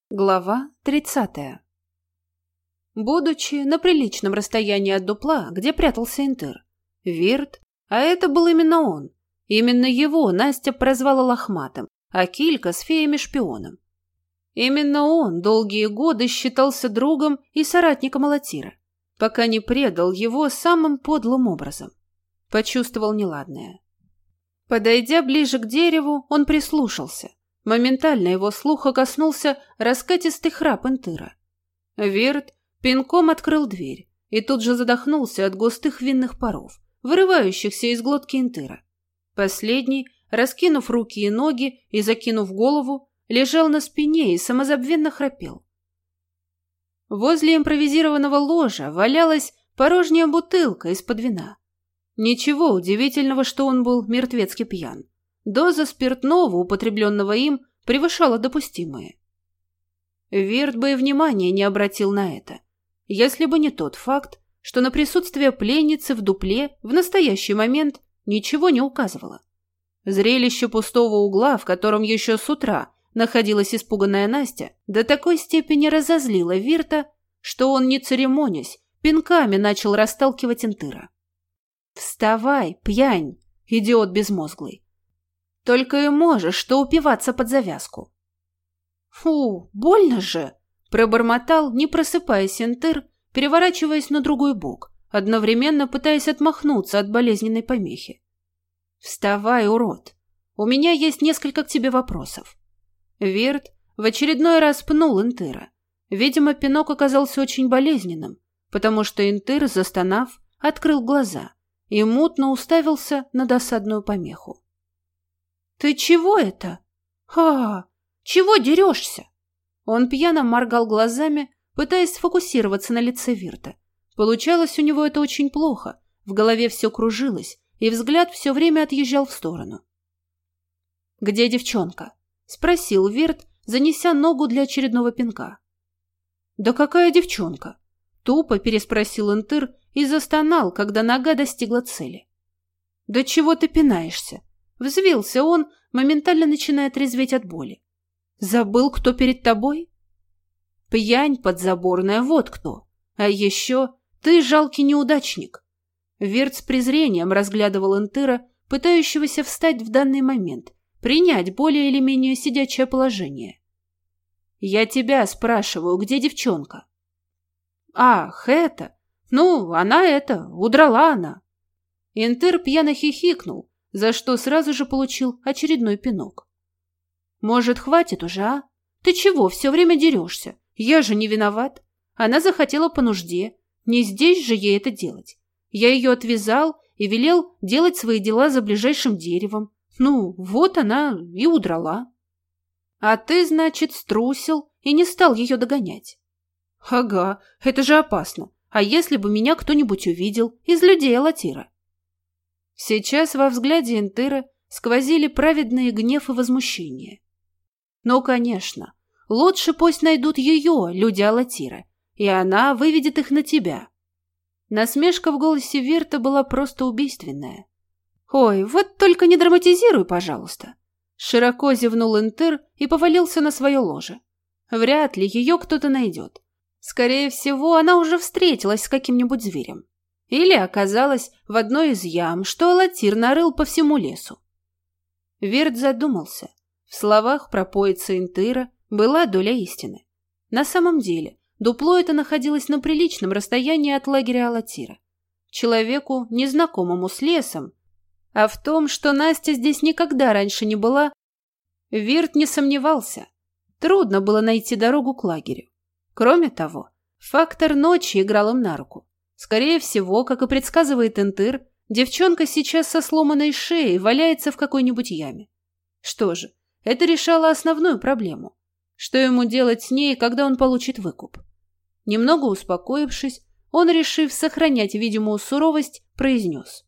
Глава 30. Будучи на приличном расстоянии от дупла, где прятался Интыр, Вирт, а это был именно он, именно его Настя прозвала лохматым, а Килька с феями-шпионом. Именно он долгие годы считался другом и соратником Алатира, пока не предал его самым подлым образом. Почувствовал неладное. Подойдя ближе к дереву, он прислушался. Моментально его слуха коснулся раскатистый храп Интыра. Вирт пинком открыл дверь и тут же задохнулся от густых винных паров, вырывающихся из глотки Интыра. Последний, раскинув руки и ноги и закинув голову, лежал на спине и самозабвенно храпел. Возле импровизированного ложа валялась порожняя бутылка из-под вина. Ничего удивительного, что он был мертвецки пьян. Доза спиртного, употребленного им, превышала допустимое. Вирт бы и внимания не обратил на это, если бы не тот факт, что на присутствие пленницы в дупле в настоящий момент ничего не указывало. Зрелище пустого угла, в котором еще с утра находилась испуганная Настя, до такой степени разозлило Вирта, что он, не церемонясь, пинками начал расталкивать Интыра. «Вставай, пьянь, идиот безмозглый! Только и можешь что упиваться под завязку». «Фу, больно же!» – пробормотал, не просыпаясь Интыр, переворачиваясь на другой бок, одновременно пытаясь отмахнуться от болезненной помехи. «Вставай, урод! У меня есть несколько к тебе вопросов». Вирт в очередной раз пнул Интыра. Видимо, пинок оказался очень болезненным, потому что Интыр, застонав, открыл глаза и мутно уставился на досадную помеху. «Ты чего это? Чего дерешься?» Он пьяно моргал глазами, пытаясь сфокусироваться на лице Вирта. Получалось у него это очень плохо, в голове все кружилось, и взгляд все время отъезжал в сторону. «Где девчонка?» – спросил Вирт, занеся ногу для очередного пинка. «Да какая девчонка?» – тупо переспросил Интыр и застонал, когда нога достигла цели. «Да чего ты пинаешься?» Взвился он, моментально начиная трезветь от боли. «Забыл, кто перед тобой?» «Пьянь подзаборная, вот кто. А еще ты жалкий неудачник». Вирт с презрением разглядывал Интыра, пытающегося встать в данный момент, принять более или менее сидячее положение. «Я тебя спрашиваю, где девчонка?» «Ах, это! Ну, удрала она». Интыр пьяно хихикнул, за что сразу же получил очередной пинок. «Может, хватит уже, а? Ты чего все время дерешься? Я же не виноват. Она захотела по нужде. Не здесь же ей это делать. Я ее отвязал и велел делать свои дела за ближайшим деревом. Ну, вот она и удрала. А ты, значит, струсил и не стал ее догонять». «Ага, это же опасно. А если бы меня кто-нибудь увидел из людей Алатира?» Сейчас во взгляде Интыра сквозили праведные гнев и возмущение. Ну, конечно, лучше пусть найдут ее, люди Алатира, и она выведет их на тебя. Насмешка в голосе Вирта была просто убийственная. «Ой, вот только не драматизируй, пожалуйста». Широко зевнул Интыр и повалился на свое ложе. Вряд ли ее кто-то найдет. Скорее всего, она уже встретилась с каким-нибудь зверем. Или оказалась в одной из ям, что Алатир нарыл по всему лесу. Вирт задумался. В словах пропоицы Интыра была доля истины. На самом деле, дупло это находилось на приличном расстоянии от лагеря Алатира. Человеку, незнакомому с лесом, а в том, что Настя здесь никогда раньше не была, Вирт не сомневался. Трудно было найти дорогу к лагерю. Кроме того, фактор ночи играл им на руку. Скорее всего, как и предсказывает Интыр, девчонка сейчас со сломанной шеей валяется в какой-нибудь яме. Что же, это решало основную проблему. Что ему делать с ней, когда он получит выкуп? Немного успокоившись, он, решив сохранять видимую суровость, произнес: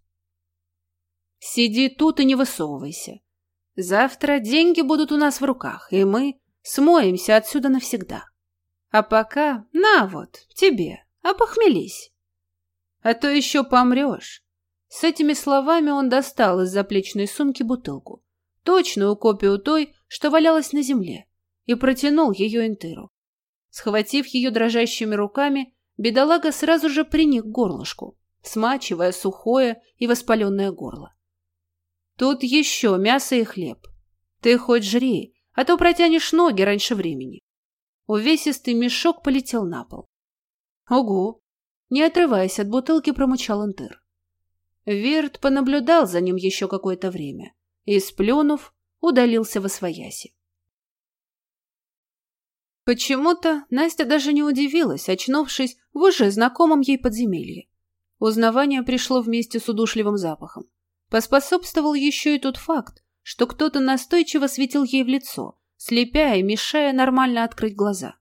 «Сиди тут и не высовывайся. Завтра деньги будут у нас в руках, и мы смоемся отсюда навсегда. А пока, на вот, тебе, опохмелись. А то еще помрешь». С этими словами он достал из заплечной сумки бутылку, точную копию той, что валялась на земле, и протянул ее Интыру. Схватив ее дрожащими руками, бедолага сразу же приник к горлышку, смачивая сухое и воспаленное горло. «Тут еще мясо и хлеб. Ты хоть жри, а то протянешь ноги раньше времени». Увесистый мешок полетел на пол. «Ого!» — не отрываясь от бутылки, промычал Интыр. Вирт понаблюдал за ним еще какое-то время и, сплюнув, удалился восвояси. Почему-то Настя даже не удивилась, очнувшись в уже знакомом ей подземелье. Узнавание пришло вместе с удушливым запахом. Поспособствовал еще и тот факт, что кто-то настойчиво светил ей в лицо, слепя и мешая нормально открыть глаза.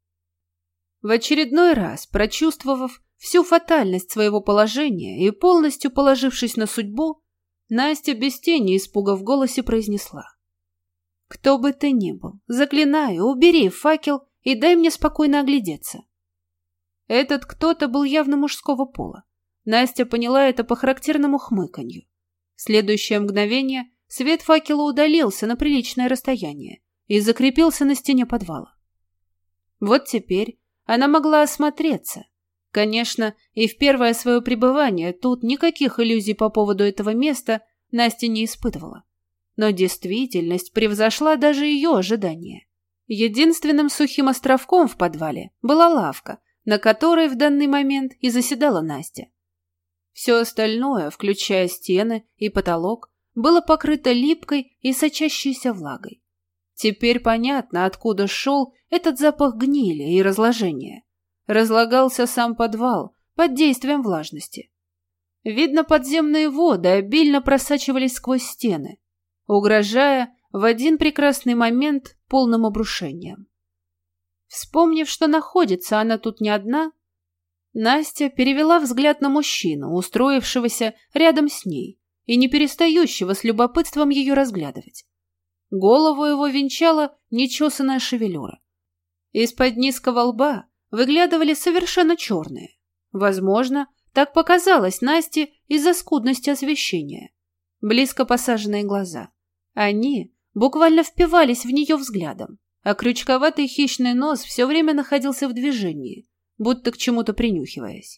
В очередной раз, прочувствовав всю фатальность своего положения и полностью положившись на судьбу, Настя без тени испуга в голосе произнесла: «Кто бы ты ни был, заклинаю, убери факел и дай мне спокойно оглядеться». Этот кто-то был явно мужского пола. Настя поняла это по характерному хмыканью. В следующее мгновение свет факела удалился на приличное расстояние и закрепился на стене подвала. Вот теперь она могла осмотреться. Конечно, и в первое свое пребывание тут никаких иллюзий по поводу этого места Настя не испытывала. Но действительность превзошла даже ее ожидания. Единственным сухим островком в подвале была лавка, на которой в данный момент и заседала Настя. Все остальное, включая стены и потолок, было покрыто липкой и сочащейся влагой. Теперь понятно, откуда шел этот запах гнили и разложения. Разлагался сам подвал под действием влажности. Видно, подземные воды обильно просачивались сквозь стены, угрожая в один прекрасный момент полным обрушением. Вспомнив, что находится она тут не одна, Настя перевела взгляд на мужчину, устроившегося рядом с ней и не перестающего с любопытством ее разглядывать. Голову его венчала нечесанная шевелюра. Из-под низкого лба выглядывали совершенно черные. Возможно, так показалось Насте из-за скудности освещения. Близко посаженные глаза. Они буквально впивались в нее взглядом, а крючковатый хищный нос все время находился в движении, будто к чему-то принюхиваясь.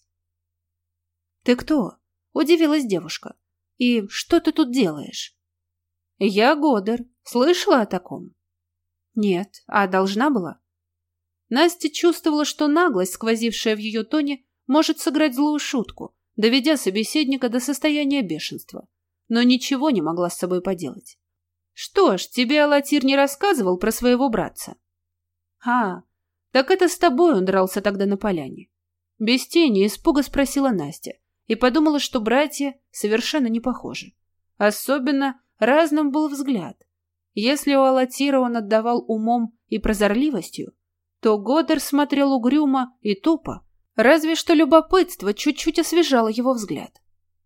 «Ты кто?» – удивилась девушка. «И что ты тут делаешь?» «Я Годер. Слышала о таком?» «Нет. А должна была?» Настя чувствовала, что наглость, сквозившая в ее тоне, может сыграть злую шутку, доведя собеседника до состояния бешенства, но ничего не могла с собой поделать. «Что ж, тебе Алатир не рассказывал про своего братца?» «А, так это с тобой он дрался тогда на поляне». Без тени испуга спросила Настя и подумала, что братья совершенно не похожи. Особенно разным был взгляд. Если у Алатира он отдавал умом и прозорливостью, то Годер смотрел угрюмо и тупо, разве что любопытство чуть-чуть освежало его взгляд.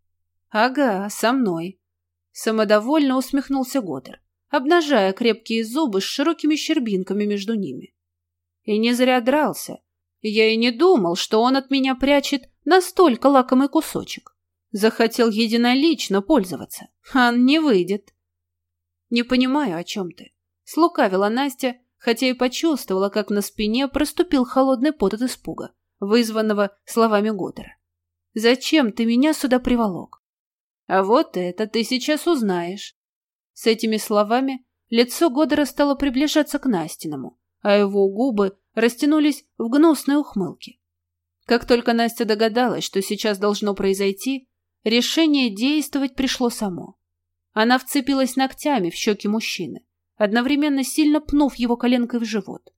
«Ага, со мной», — самодовольно усмехнулся Годер, обнажая крепкие зубы с широкими щербинками между ними. «И не зря дрался. Я и не думал, что он от меня прячет настолько лакомый кусочек. Захотел единолично пользоваться. А не выйдет». «Не понимаю, о чем ты», — слукавила Настя, хотя и почувствовала, как на спине проступил холодный пот от испуга, вызванного словами Годера. «Зачем ты меня сюда приволок?» «А вот это ты сейчас узнаешь». С этими словами лицо Годера стало приближаться к Настиному, а его губы растянулись в гнусной ухмылке. Как только Настя догадалась, что сейчас должно произойти, решение действовать пришло само. Она вцепилась ногтями в щеки мужчины, одновременно сильно пнув его коленкой в живот.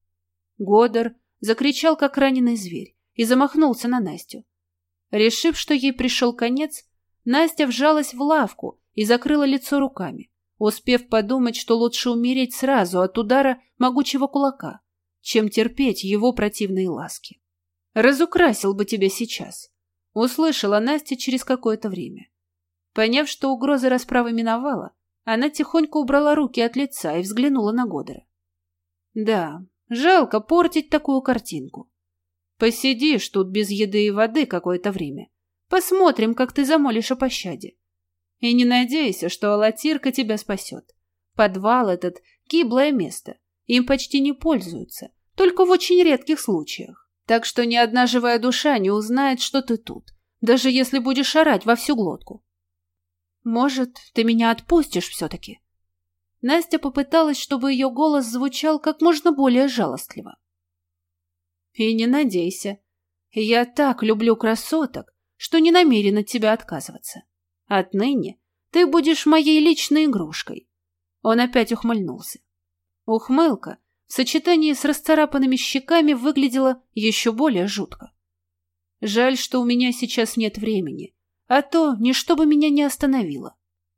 Годер закричал, как раненый зверь, и замахнулся на Настю. Решив, что ей пришел конец, Настя вжалась в лавку и закрыла лицо руками, успев подумать, что лучше умереть сразу от удара могучего кулака, чем терпеть его противные ласки. «Разукрасил бы тебя сейчас», — услышала Настя через какое-то время. Поняв, что угроза расправы миновала, она тихонько убрала руки от лица и взглянула на Годера. «Да, жалко портить такую картинку. Посидишь тут без еды и воды какое-то время. Посмотрим, как ты замолишь о пощаде. И не надейся, что Алатирка тебя спасет. Подвал этот — гиблое место, им почти не пользуются, только в очень редких случаях. Так что ни одна живая душа не узнает, что ты тут, даже если будешь орать во всю глотку. Может, ты меня отпустишь все-таки?» Настя попыталась, чтобы ее голос звучал как можно более жалостливо. «И не надейся. Я так люблю красоток, что не намерен от тебя отказываться. Отныне ты будешь моей личной игрушкой». Он опять ухмыльнулся. Ухмылка в сочетании с расцарапанными щеками выглядела еще более жутко. Жаль, что у меня сейчас нет времени, а то ничто бы меня не остановило.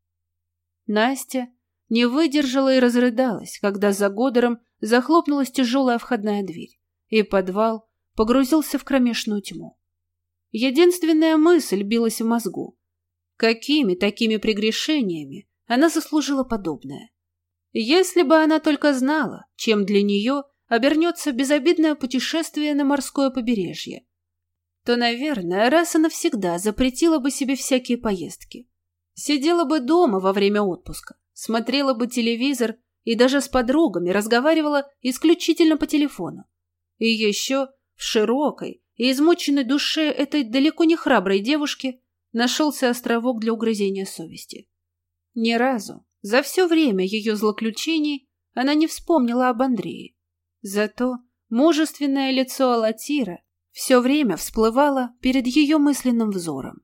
Настя не выдержала и разрыдалась, когда за Годором захлопнулась тяжелая входная дверь, и подвал погрузился в кромешную тьму. Единственная мысль билась в мозгу. Какими такими прегрешениями она заслужила подобное? Если бы она только знала, чем для нее обернется безобидное путешествие на морское побережье, то, наверное, раз и навсегда запретила бы себе всякие поездки. Сидела бы дома во время отпуска, смотрела бы телевизор и даже с подругами разговаривала исключительно по телефону. И еще в широкой и измученной душе этой далеко не храброй девушки нашелся островок для угрызения совести. Ни разу за все время ее злоключений она не вспомнила об Андрее. Зато мужественное лицо Алатира все время всплывало перед ее мысленным взором.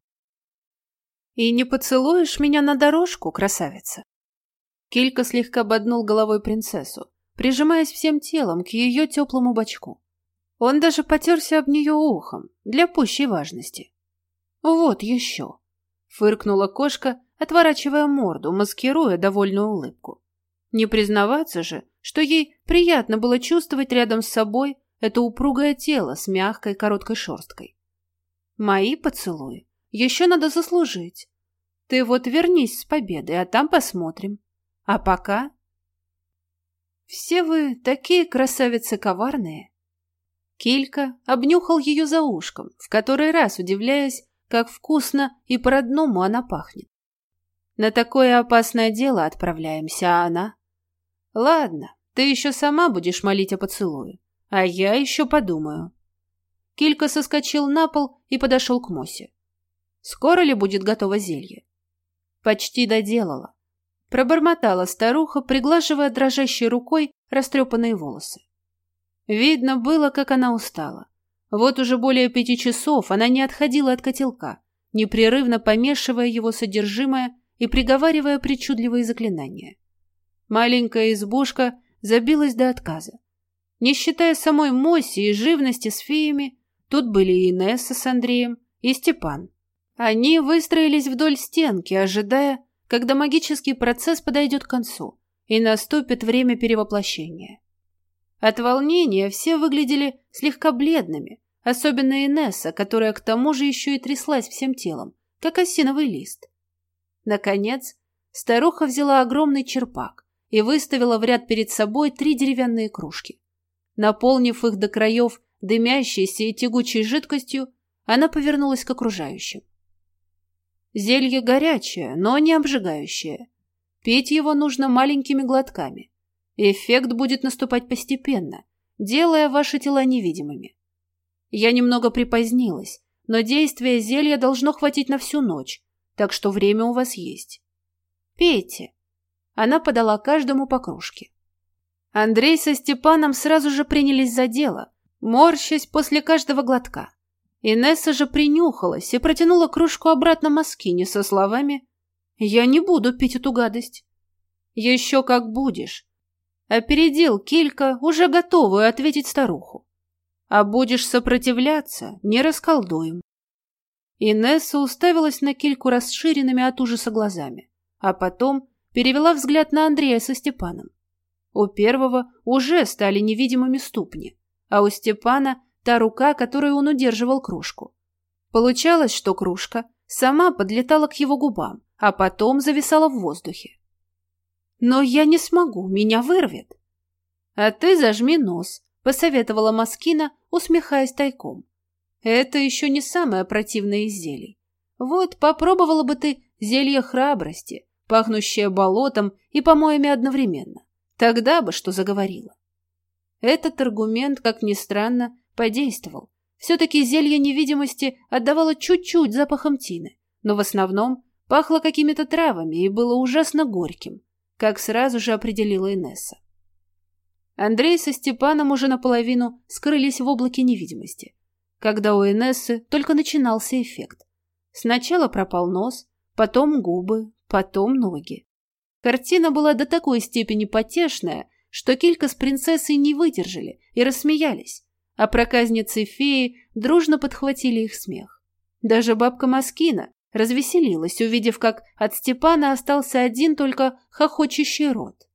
«И не поцелуешь меня на дорожку, красавица?» Килька слегка боднул головой принцессу, прижимаясь всем телом к ее теплому бочку. Он даже потерся об нее ухом, для пущей важности. «Вот еще!» — фыркнула кошка, отворачивая морду, маскируя довольную улыбку. Не признаваться же, что ей приятно было чувствовать рядом с собой это упругое тело с мягкой короткой шерсткой. «Мои поцелуи еще надо заслужить. Ты вот вернись с победой, а там посмотрим. А пока...» «Все вы такие красавицы коварные!» Килька обнюхал ее за ушком, в который раз удивляясь, как вкусно и по-родному она пахнет. «На такое опасное дело отправляемся, а она...» «Ладно, ты еще сама будешь молить о поцелуе, а я еще подумаю». Килька соскочил на пол и подошел к Мосе. «Скоро ли будет готово зелье?» «Почти доделала», — пробормотала старуха, приглаживая дрожащей рукой растрепанные волосы. Видно было, как она устала. Вот уже более 5 часов она не отходила от котелка, непрерывно помешивая его содержимое и приговаривая причудливые заклинания. Маленькая избушка забилась до отказа. Не считая самой Моси и живности с феями, тут были и Инесса с Андреем, и Степан. Они выстроились вдоль стенки, ожидая, когда магический процесс подойдет к концу и наступит время перевоплощения. От волнения все выглядели слегка бледными, особенно Инесса, которая к тому же еще и тряслась всем телом, как осиновый лист. Наконец, старуха взяла огромный черпак и выставила в ряд перед собой 3 деревянные кружки. Наполнив их до краев дымящейся и тягучей жидкостью, она повернулась к окружающим. Зелье горячее, но не обжигающее. Пить его нужно маленькими глотками. Эффект будет наступать постепенно, делая ваши тела невидимыми. Я немного припозднилась, но действие зелья должно хватить на всю ночь, так что время у вас есть. Пейте. Она подала каждому по кружке. Андрей со Степаном сразу же принялись за дело, морщась после каждого глотка. Инесса же принюхалась и протянула кружку обратно Москине со словами: «Я не буду пить эту гадость». «Еще как будешь», — опередил Килька, уже готовую ответить старуху. «А будешь сопротивляться, не расколдуем». Инесса уставилась на Кильку расширенными от ужаса глазами, а потом перевела взгляд на Андрея со Степаном. У первого уже стали невидимыми ступни, а у Степана та рука, которой он удерживал кружку. Получалось, что кружка сама подлетала к его губам, а потом зависала в воздухе. «Но я не смогу, меня вырвет». «А ты зажми нос», — посоветовала Москина, усмехаясь тайком. «Это еще не самое противное из зелий. Вот попробовала бы ты зелье храбрости, пахнущее болотом и помоями одновременно. Тогда бы что заговорила. Этот аргумент, как ни странно, подействовал. Все-таки зелье невидимости отдавало чуть-чуть запахом тины, но в основном пахло какими-то травами и было ужасно горьким, как сразу же определила Инесса. Андрей со Степаном уже наполовину скрылись в облаке невидимости, когда у Инессы только начинался эффект. Сначала пропал нос, потом губы, потом ноги. Картина была до такой степени потешная, что Килька с принцессой не выдержали и рассмеялись, а проказницы-феи дружно подхватили их смех. Даже бабка Маскина развеселилась, увидев, как от Степана остался один только хохочущий рот.